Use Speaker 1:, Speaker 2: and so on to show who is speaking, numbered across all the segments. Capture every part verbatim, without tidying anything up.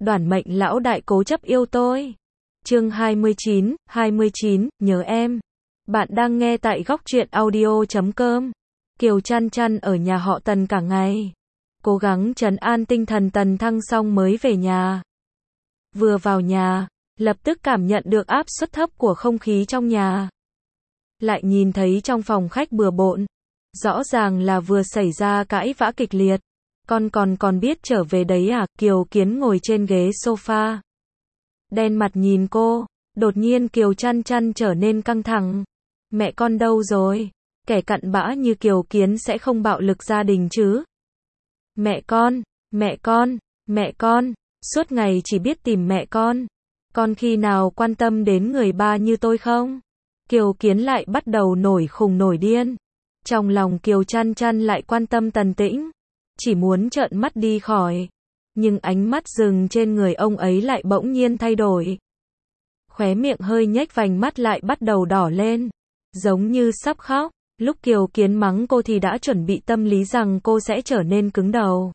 Speaker 1: Đoản Mệnh lão đại cố chấp yêu tôi. Chương hai mươi chín, hai mươi chín, nhớ em. Bạn đang nghe tại góc truyện audio chấm com. Kiều Chăn Chăn ở nhà họ Tần cả ngày, cố gắng trấn an tinh thần Tần Thăng xong mới về nhà. Vừa vào nhà, lập tức cảm nhận được áp suất thấp của không khí trong nhà. Lại nhìn thấy trong phòng khách bừa bộn, rõ ràng là vừa xảy ra cãi vã kịch liệt. Con còn còn biết trở về đấy à? Kiều Kiến ngồi trên ghế sofa, đen mặt nhìn cô. Đột nhiên Kiều Chăn Chăn trở nên căng thẳng. Mẹ con đâu rồi? Kẻ cặn bã như Kiều Kiến sẽ không bạo lực gia đình chứ? Mẹ con, mẹ con, mẹ con, suốt ngày chỉ biết tìm mẹ con. Con khi nào quan tâm đến người ba như tôi không? Kiều Kiến lại bắt đầu nổi khùng nổi điên. Trong lòng Kiều Chăn Chăn lại quan tâm Tần Tĩnh, chỉ muốn trợn mắt đi khỏi. Nhưng ánh mắt dừng trên người ông ấy lại bỗng nhiên thay đổi. Khóe miệng hơi nhếch, vành mắt lại bắt đầu đỏ lên, giống như sắp khóc. Lúc Kiều Kiến mắng cô thì đã chuẩn bị tâm lý rằng cô sẽ trở nên cứng đầu.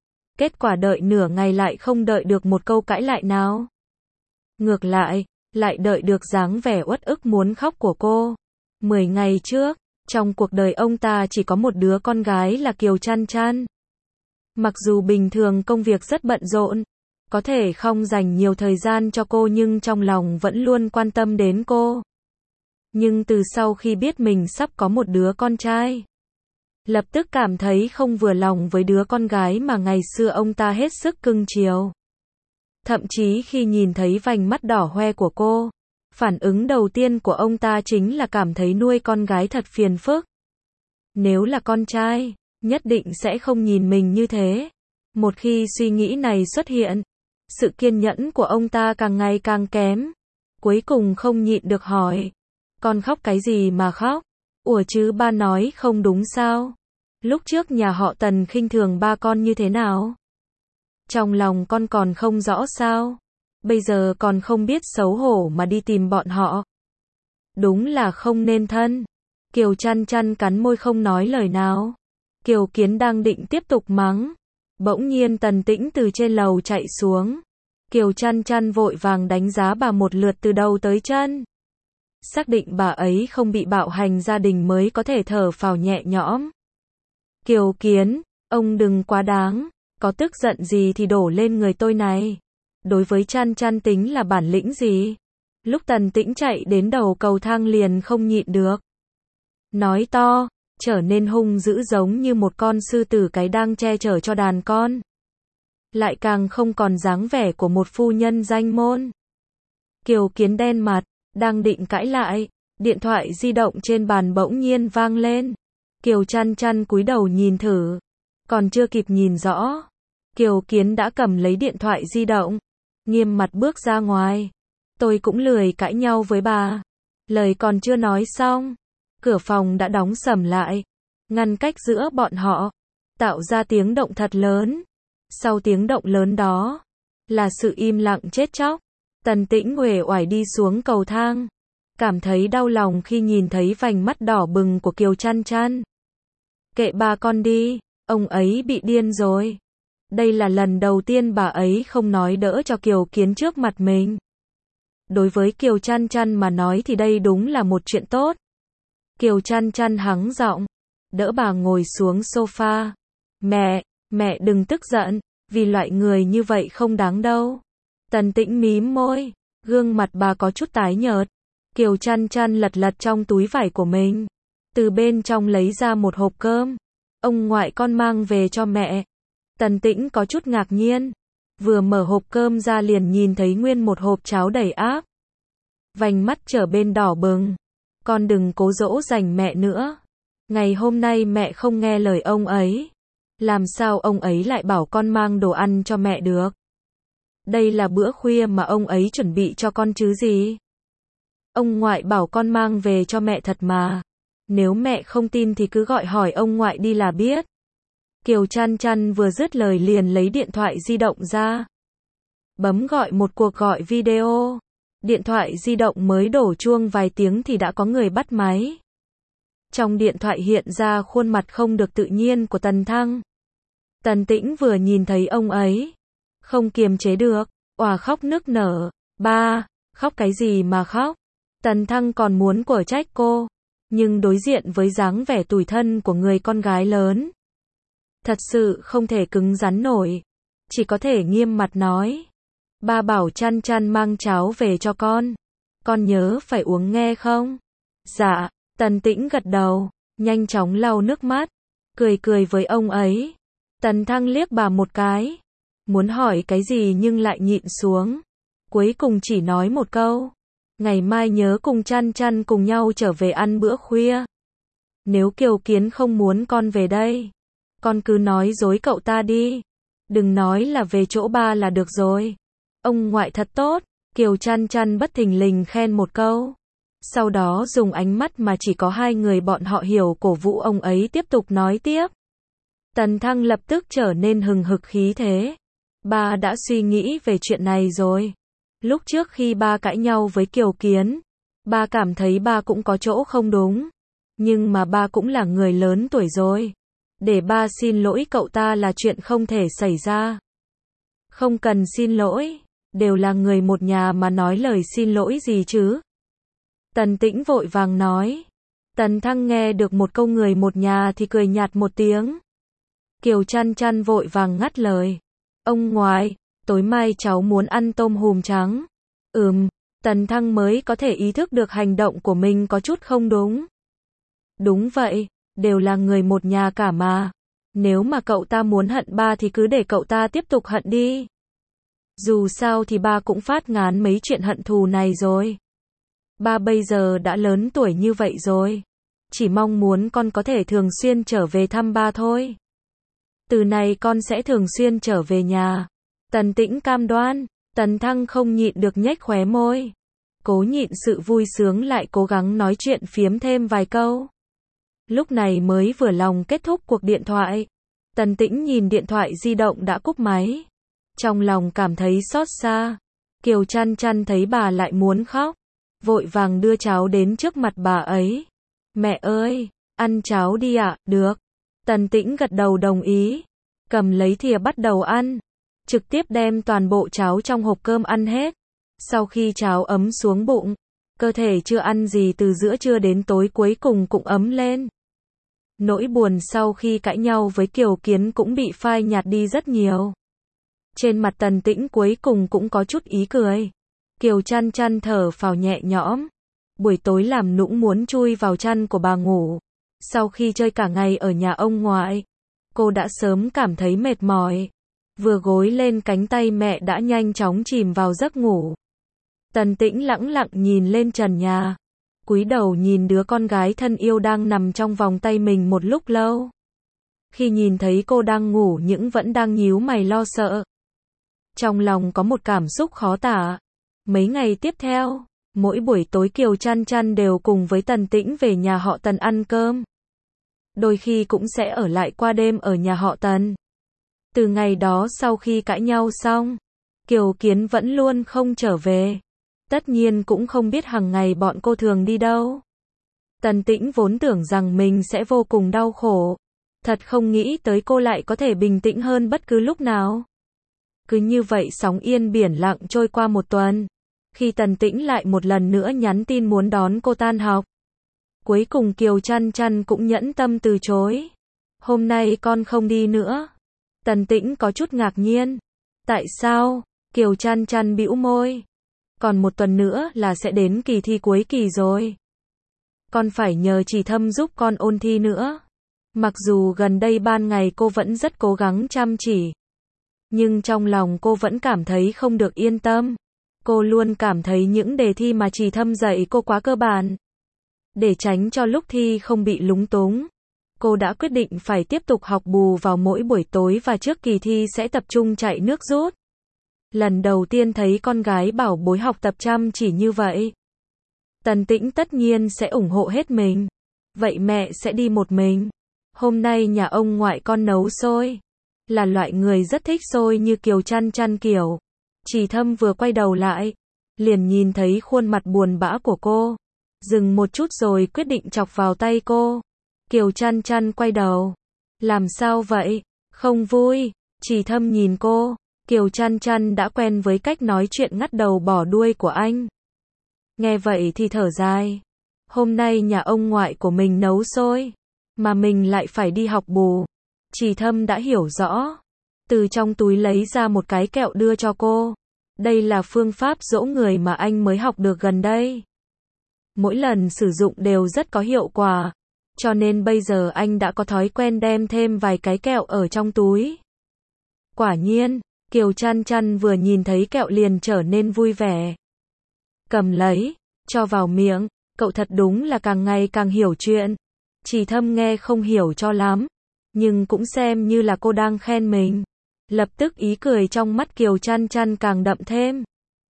Speaker 1: Kết quả đợi nửa ngày lại không đợi được một câu cãi lại nào. Ngược lại, lại đợi được dáng vẻ uất ức muốn khóc của cô. Mười ngày trước, trong cuộc đời ông ta chỉ có một đứa con gái là Kiều Chăn Chăn. Mặc dù bình thường công việc rất bận rộn, có thể không dành nhiều thời gian cho cô nhưng trong lòng vẫn luôn quan tâm đến cô. Nhưng từ sau khi biết mình sắp có một đứa con trai, lập tức cảm thấy không vừa lòng với đứa con gái mà ngày xưa ông ta hết sức cưng chiều. Thậm chí khi nhìn thấy vành mắt đỏ hoe của cô, phản ứng đầu tiên của ông ta chính là cảm thấy nuôi con gái thật phiền phức. Nếu là con trai, nhất định sẽ không nhìn mình như thế. Một khi suy nghĩ này xuất hiện, sự kiên nhẫn của ông ta càng ngày càng kém. Cuối cùng không nhịn được hỏi, con khóc cái gì mà khóc? Ủa chứ ba nói không đúng sao? Lúc trước nhà họ Tần khinh thường ba con như thế nào? Trong lòng con còn không rõ sao? Bây giờ còn không biết xấu hổ mà đi tìm bọn họ. Đúng là không nên thân. Kiều Chăn Chăn cắn môi không nói lời nào. Kiều Kiến đang định tiếp tục mắng, bỗng nhiên Tần Tĩnh từ trên lầu chạy xuống. Kiều Chăn Chăn vội vàng đánh giá bà một lượt từ đầu tới chân, xác định bà ấy không bị bạo hành gia đình mới có thể thở phào nhẹ nhõm. Kiều Kiến, ông đừng quá đáng, có tức giận gì thì đổ lên người tôi này. Đối với Chăn Chăn tính là bản lĩnh gì? Lúc Tần Tĩnh chạy đến đầu cầu thang liền không nhịn được, nói to, trở nên hung dữ giống như một con sư tử cái đang che chở cho đàn con. Lại càng không còn dáng vẻ của một phu nhân danh môn. Kiều Kiến đen mặt, đang định cãi lại, điện thoại di động trên bàn bỗng nhiên vang lên. Kiều Chăn Chăn cúi đầu nhìn thử, còn chưa kịp nhìn rõ, Kiều Kiến đã cầm lấy điện thoại di động, nghiêm mặt bước ra ngoài. Tôi cũng lười cãi nhau với bà. Lời còn chưa nói xong, cửa phòng đã đóng sầm lại, ngăn cách giữa bọn họ, tạo ra tiếng động thật lớn. Sau tiếng động lớn đó, là sự im lặng chết chóc. Tần Tĩnh uể oải đi xuống cầu thang, cảm thấy đau lòng khi nhìn thấy vành mắt đỏ bừng của Kiều Chăn Chăn. Kệ bà con đi, ông ấy bị điên rồi. Đây là lần đầu tiên bà ấy không nói đỡ cho Kiều Kiến trước mặt mình. Đối với Kiều Chăn Chăn mà nói thì đây đúng là một chuyện tốt. Kiều Chăn Chăn hắng giọng, đỡ bà ngồi xuống sofa. Mẹ, mẹ đừng tức giận, vì loại người như vậy không đáng đâu. Tần Tĩnh mím môi, gương mặt bà có chút tái nhợt. Kiều Chăn Chăn lật lật trong túi vải của mình, từ bên trong lấy ra một hộp cơm. Ông ngoại con mang về cho mẹ. Tần Tĩnh có chút ngạc nhiên, vừa mở hộp cơm ra liền nhìn thấy nguyên một hộp cháo đầy áp. Vành mắt trở bên đỏ bừng. Con đừng cố dỗ dành mẹ nữa. Ngày hôm nay mẹ không nghe lời ông ấy. Làm sao ông ấy lại bảo con mang đồ ăn cho mẹ được? Đây là bữa khuya mà ông ấy chuẩn bị cho con chứ gì? Ông ngoại bảo con mang về cho mẹ thật mà. Nếu mẹ không tin thì cứ gọi hỏi ông ngoại đi là biết. Kiều Chăn Chăn vừa dứt lời liền lấy điện thoại di động ra, bấm gọi một cuộc gọi video. Điện thoại di động mới đổ chuông vài tiếng thì đã có người bắt máy. Trong điện thoại hiện ra khuôn mặt không được tự nhiên của Tần Thăng. Tần Tĩnh vừa nhìn thấy ông ấy, không kiềm chế được, òa khóc nức nở. Ba, khóc cái gì mà khóc? Tần Thăng còn muốn của trách cô, nhưng đối diện với dáng vẻ tủi thân của người con gái lớn, thật sự không thể cứng rắn nổi, chỉ có thể nghiêm mặt nói. Ba bảo Chăn Chăn mang cháo về cho con, con nhớ phải uống nghe không? Dạ, Tần Tĩnh gật đầu, nhanh chóng lau nước mắt, cười cười với ông ấy. Tần Thăng liếc bà một cái, muốn hỏi cái gì nhưng lại nhịn xuống, cuối cùng chỉ nói một câu. Ngày mai nhớ cùng Chăn Chăn cùng nhau trở về ăn bữa khuya. Nếu Kiều Kiến không muốn con về đây, con cứ nói dối cậu ta đi. Đừng nói là về chỗ ba là được rồi. Ông ngoại thật tốt, Kiều Chăn Chăn bất thình lình khen một câu. Sau đó dùng ánh mắt mà chỉ có hai người bọn họ hiểu cổ vũ ông ấy tiếp tục nói tiếp. Tần Thăng lập tức trở nên hừng hực khí thế. Ba đã suy nghĩ về chuyện này rồi. Lúc trước khi ba cãi nhau với Kiều Kiến, ba cảm thấy ba cũng có chỗ không đúng. Nhưng mà ba cũng là người lớn tuổi rồi. Để ba xin lỗi cậu ta là chuyện không thể xảy ra. Không cần xin lỗi, đều là người một nhà mà nói lời xin lỗi gì chứ. Tần Tĩnh vội vàng nói. Tần Thăng nghe được một câu người một nhà thì cười nhạt một tiếng. Kiều Chăn Chăn vội vàng ngắt lời. Ông ngoại, tối mai cháu muốn ăn tôm hùm trắng. Ừm, Tần Thăng mới có thể ý thức được hành động của mình có chút không đúng. Đúng vậy, đều là người một nhà cả mà. Nếu mà cậu ta muốn hận ba thì cứ để cậu ta tiếp tục hận đi. Dù sao thì ba cũng phát ngán mấy chuyện hận thù này rồi. Ba bây giờ đã lớn tuổi như vậy rồi. Chỉ mong muốn con có thể thường xuyên trở về thăm ba thôi. Từ này con sẽ thường xuyên trở về nhà. Tần Tĩnh cam đoan. Tần Thăng không nhịn được nhếch khóe môi. Cố nhịn sự vui sướng lại cố gắng nói chuyện phiếm thêm vài câu. Lúc này mới vừa lòng kết thúc cuộc điện thoại. Tần Tĩnh nhìn điện thoại di động đã cúp máy. Trong lòng cảm thấy xót xa. Kiều Chăn Chăn thấy bà lại muốn khóc, vội vàng đưa cháo đến trước mặt bà ấy. Mẹ ơi, ăn cháo đi ạ. Được. Tần Tĩnh gật đầu đồng ý. Cầm lấy thìa bắt đầu ăn. Trực tiếp đem toàn bộ cháo trong hộp cơm ăn hết. Sau khi cháo ấm xuống bụng, cơ thể chưa ăn gì từ giữa trưa đến tối cuối cùng cũng ấm lên. Nỗi buồn sau khi cãi nhau với Kiều Kiến cũng bị phai nhạt đi rất nhiều. Trên mặt Tần Tĩnh cuối cùng cũng có chút ý cười. Kiều Chăn Chăn thở phào nhẹ nhõm. Buổi tối làm nũng muốn chui vào chăn của bà ngủ. Sau khi chơi cả ngày ở nhà ông ngoại, cô đã sớm cảm thấy mệt mỏi. Vừa gối lên cánh tay mẹ đã nhanh chóng chìm vào giấc ngủ. Tần Tĩnh lẳng lặng nhìn lên trần nhà, cúi đầu nhìn đứa con gái thân yêu đang nằm trong vòng tay mình một lúc lâu. Khi nhìn thấy cô đang ngủ nhưng vẫn đang nhíu mày lo sợ, trong lòng có một cảm xúc khó tả. Mấy ngày tiếp theo, mỗi buổi tối Kiều Chăn Chăn đều cùng với Tần Tĩnh về nhà họ Tần ăn cơm. Đôi khi cũng sẽ ở lại qua đêm ở nhà họ Tần. Từ ngày đó sau khi cãi nhau xong, Kiều Kiến vẫn luôn không trở về. Tất nhiên cũng không biết hàng ngày bọn cô thường đi đâu. Tần Tĩnh vốn tưởng rằng mình sẽ vô cùng đau khổ. Thật không nghĩ tới cô lại có thể bình tĩnh hơn bất cứ lúc nào. Cứ như vậy sóng yên biển lặng trôi qua một tuần. Khi Tần Tĩnh lại một lần nữa nhắn tin muốn đón cô tan học, cuối cùng Kiều Chăn Chăn cũng nhẫn tâm từ chối. Hôm nay con không đi nữa. Tần Tĩnh có chút ngạc nhiên. Tại sao? Kiều Chăn Chăn bĩu môi. Còn một tuần nữa là sẽ đến kỳ thi cuối kỳ rồi. Con phải nhờ Chỉ Thâm giúp con ôn thi nữa. Mặc dù gần đây ban ngày cô vẫn rất cố gắng chăm chỉ, nhưng trong lòng cô vẫn cảm thấy không được yên tâm. Cô luôn cảm thấy những đề thi mà Chỉ Thâm dạy cô quá cơ bản. Để tránh cho lúc thi không bị lúng túng, cô đã quyết định phải tiếp tục học bù vào mỗi buổi tối và trước kỳ thi sẽ tập trung chạy nước rút. Lần đầu tiên thấy con gái bảo bối học tập chăm chỉ như vậy, Tần Tĩnh tất nhiên sẽ ủng hộ hết mình. Vậy mẹ sẽ đi một mình. Hôm nay nhà ông ngoại con nấu xôi. Là loại người rất thích xôi như Kiều Chăn Chăn kiểu. Chỉ Thâm vừa quay đầu lại, liền nhìn thấy khuôn mặt buồn bã của cô. Dừng một chút rồi quyết định chọc vào tay cô. Kiều Chăn Chăn quay đầu. Làm sao vậy? Không vui. Chỉ Thâm nhìn cô. Kiều Chăn Chăn đã quen với cách nói chuyện ngắt đầu bỏ đuôi của anh. Nghe vậy thì thở dài. Hôm nay nhà ông ngoại của mình nấu xôi, mà mình lại phải đi học bù. Trì Thâm đã hiểu rõ. Từ trong túi lấy ra một cái kẹo đưa cho cô. Đây là phương pháp dỗ người mà anh mới học được gần đây. Mỗi lần sử dụng đều rất có hiệu quả. Cho nên bây giờ anh đã có thói quen đem thêm vài cái kẹo ở trong túi. Quả nhiên, Kiều Chăn Chăn vừa nhìn thấy kẹo liền trở nên vui vẻ. Cầm lấy, cho vào miệng, cậu thật đúng là càng ngày càng hiểu chuyện. Trì Thâm nghe không hiểu cho lắm, nhưng cũng xem như là cô đang khen mình. Lập tức ý cười trong mắt Kiều Chăn Chăn càng đậm thêm.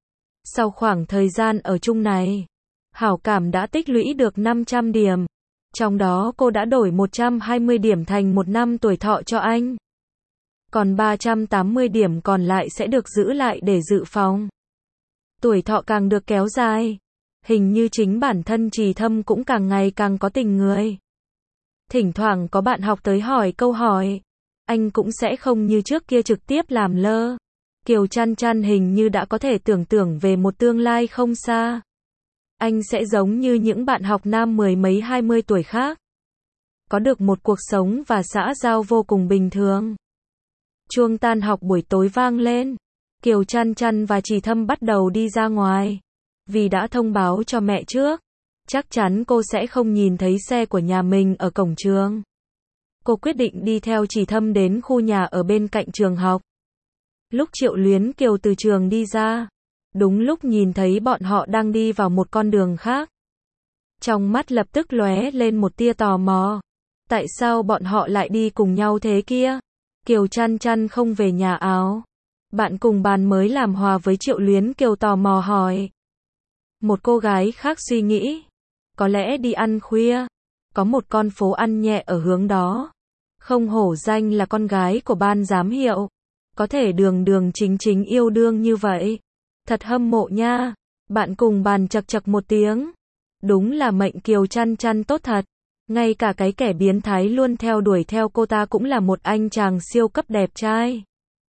Speaker 1: Sau khoảng thời gian ở chung này, hảo cảm đã tích lũy được năm trăm điểm. Trong đó cô đã đổi một trăm hai mươi điểm thành một năm tuổi thọ cho anh. Còn ba trăm tám mươi điểm còn lại sẽ được giữ lại để dự phòng. Tuổi thọ càng được kéo dài, hình như chính bản thân Trì Thâm cũng càng ngày càng có tình người. Thỉnh thoảng có bạn học tới hỏi câu hỏi, anh cũng sẽ không như trước kia trực tiếp làm lơ. Kiều Chăn Chăn hình như đã có thể tưởng tượng về một tương lai không xa. Anh sẽ giống như những bạn học nam mười mấy hai mươi tuổi khác. Có được một cuộc sống và xã giao vô cùng bình thường. Chuông tan học buổi tối vang lên. Kiều Chăn Chăn và Trì Thâm bắt đầu đi ra ngoài. Vì đã thông báo cho mẹ trước, chắc chắn cô sẽ không nhìn thấy xe của nhà mình ở cổng trường. Cô quyết định đi theo Trì Thâm đến khu nhà ở bên cạnh trường học. Lúc Triệu Luyến Kiều từ trường đi ra, đúng lúc nhìn thấy bọn họ đang đi vào một con đường khác. Trong mắt lập tức lóe lên một tia tò mò. Tại sao bọn họ lại đi cùng nhau thế kia? Kiều Chăn Chăn không về nhà áo. Bạn cùng bàn mới làm hòa với Triệu Luyến Kiều tò mò hỏi. Một cô gái khác suy nghĩ. Có lẽ đi ăn khuya. Có một con phố ăn nhẹ ở hướng đó. Không hổ danh là con gái của ban giám hiệu. Có thể đường đường chính chính yêu đương như vậy. Thật hâm mộ nha. Bạn cùng bàn chật chật một tiếng. Đúng là mệnh Kiều Chăn Chăn tốt thật. Ngay cả cái kẻ biến thái luôn theo đuổi theo cô ta cũng là một anh chàng siêu cấp đẹp trai.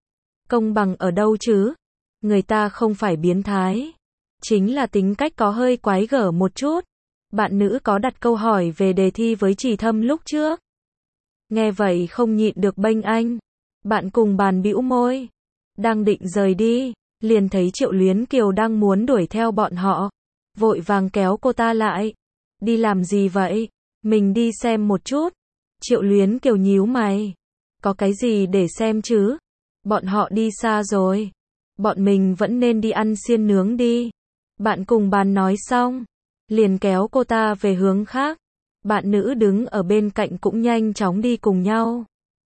Speaker 1: Công bằng ở đâu chứ? Người ta không phải biến thái. Chính là tính cách có hơi quái gở một chút. Bạn nữ có đặt câu hỏi về đề thi với Trì Thâm lúc trước. Nghe vậy không nhịn được bênh anh. Bạn cùng bàn bĩu môi. Đang định rời đi, liền thấy Triệu Luyến Kiều đang muốn đuổi theo bọn họ. Vội vàng kéo cô ta lại. Đi làm gì vậy? Mình đi xem một chút. Triệu Luyến Kiều nhíu mày. Có cái gì để xem chứ? Bọn họ đi xa rồi. Bọn mình vẫn nên đi ăn xiên nướng đi. Bạn cùng bàn nói xong, liền kéo cô ta về hướng khác. Bạn nữ đứng ở bên cạnh cũng nhanh chóng đi cùng nhau.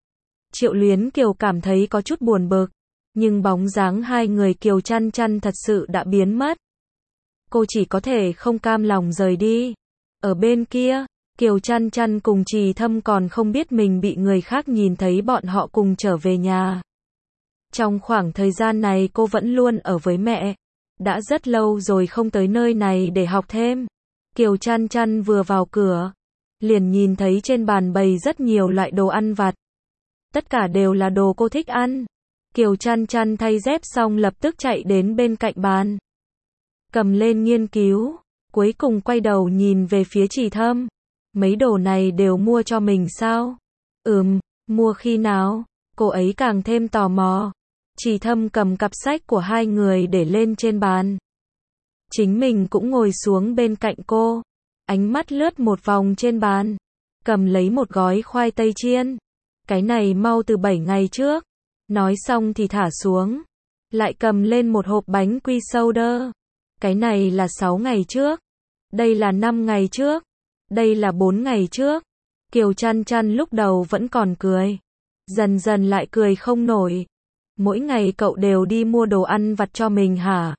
Speaker 1: Triệu Luyến Kiều cảm thấy có chút buồn bực, nhưng bóng dáng hai người Kiều Chăn Chăn thật sự đã biến mất. Cô chỉ có thể không cam lòng rời đi. Ở bên kia, Kiều Chăn Chăn cùng Trì Thâm còn không biết mình bị người khác nhìn thấy bọn họ cùng trở về nhà. Trong khoảng thời gian này cô vẫn luôn ở với mẹ. Đã rất lâu rồi không tới nơi này để học thêm. Kiều Chăn Chăn vừa vào cửa, liền nhìn thấy trên bàn bày rất nhiều loại đồ ăn vặt. Tất cả đều là đồ cô thích ăn. Kiều Chăn Chăn thay dép xong lập tức chạy đến bên cạnh bàn. Cầm lên nghiên cứu, cuối cùng quay đầu nhìn về phía Trì Thâm. Mấy đồ này đều mua cho mình sao? Ừm, mua khi nào? Cô ấy càng thêm tò mò. Trì Thâm cầm cặp sách của hai người để lên trên bàn. Chính mình cũng ngồi xuống bên cạnh cô. Ánh mắt lướt một vòng trên bàn. Cầm lấy một gói khoai tây chiên. Cái này mau từ bảy ngày trước. Nói xong thì thả xuống. Lại cầm lên một hộp bánh quy soda. Cái này là sáu ngày trước. Đây là năm ngày trước. Đây là bốn ngày trước. Kiều Chăn Chăn lúc đầu vẫn còn cười. Dần dần lại cười không nổi. Mỗi ngày cậu đều đi mua đồ ăn vặt cho mình hả?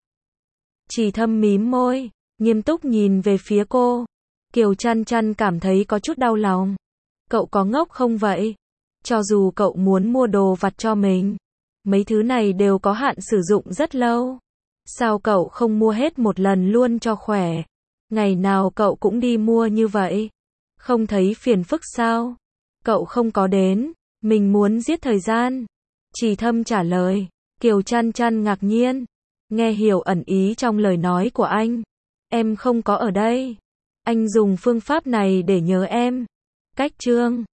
Speaker 1: Trì Thâm mím môi, nghiêm túc nhìn về phía cô. Kiều Chăn Chăn cảm thấy có chút đau lòng. Cậu có ngốc không vậy? Cho dù cậu muốn mua đồ vặt cho mình, mấy thứ này đều có hạn sử dụng rất lâu. Sao cậu không mua hết một lần luôn cho khỏe? Ngày nào cậu cũng đi mua như vậy. Không thấy phiền phức sao? Cậu không có đến, mình muốn giết thời gian. Trì Thâm trả lời. Kiều Chăn Chăn ngạc nhiên, nghe hiểu ẩn ý trong lời nói của anh. Em không có ở đây. Anh dùng phương pháp này để nhớ em. Cách chương